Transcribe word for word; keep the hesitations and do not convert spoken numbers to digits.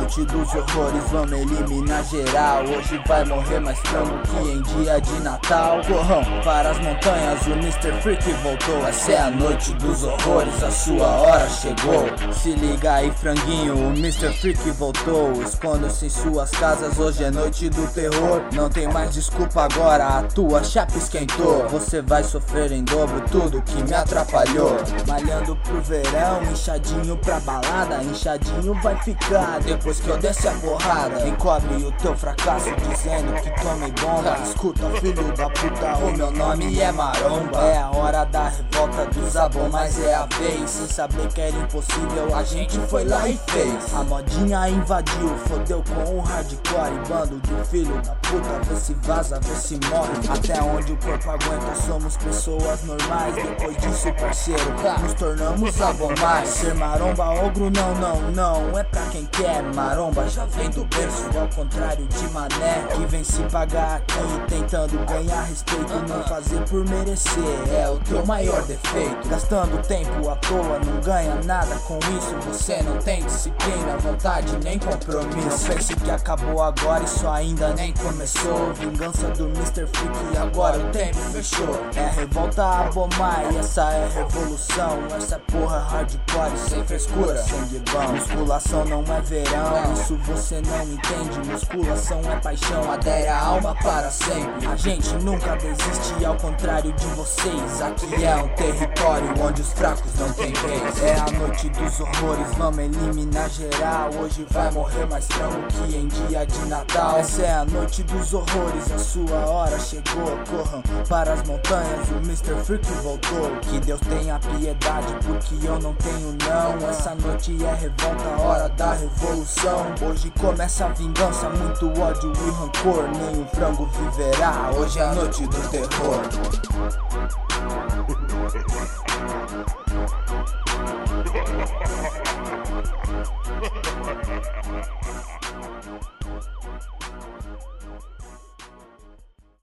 noite dos horrores, vamos eliminar geral. Hoje vai morrer mais frango que em dia de Natal. Corram para as montanhas, o mister Freak voltou. Essa é a noite dos horrores, a sua hora chegou. Se liga aí, franguinho, o mister Freak voltou. Escondam-se em suas casas, hoje é noite do terror. Não tem mais desculpa agora, a tua chapa esquentou. Você vai sofrer em dobro tudo que me atrapalhou. Malhando pro verão, inchadinho pra balada. Inchadinho vai ficar depois que eu descer a porrada. Encobre o teu fracasso dizendo que tomei bomba. Escuta, filho da puta, o meu nome é Maromba. É a hora da revolta dos abos, mas é a vez. Sem saber que era impossível, a gente foi lá e fez. A modinha invadiu, fodeu com o hardcore. Bando de filho da puta, vê se vaza, vê se morre. Até onde o corpo aguenta, somos pessoas normais. Depois disso, parceiro, nos tornamos abomais. Ser maromba, ogro, não, não, não é pra quem quer. Maromba já vem do berço, ao contrário de mané, que vem se pagar aqui, tentando ganhar respeito. Não fazer por merecer é o teu maior defeito. Gastando tempo à toa, não ganha nada com isso. Você não tem disciplina, vontade nem compromisso. Não pense que acabou agora, isso ainda nem começou. Vingança do mister Freak, agora o tempo fechou. É revolta a bomar, e essa é revolução. Essa porra hardcore, sem frescura, sangue bom. Musculação não é verão, isso você não entende. Musculação é paixão, adere a alma para sempre. A gente nunca desiste, ao contrário de vocês. Aqui é um território onde os fracos não tem vez. É a noite dos horrores, vamos eliminar geral. Hoje vai morrer mais frango que em dia de Natal. Essa é a noite dos horrores, a sua hora chegou. Corram para as montanhas, o mister Freak voltou. Que Deus tenha piedade, porque eu não tenho não. Essa noite é revolta, hora da revolução. Hoje começa a vingança, muito ódio e rancor. Nem o frango viverá, hoje é a noite do terror.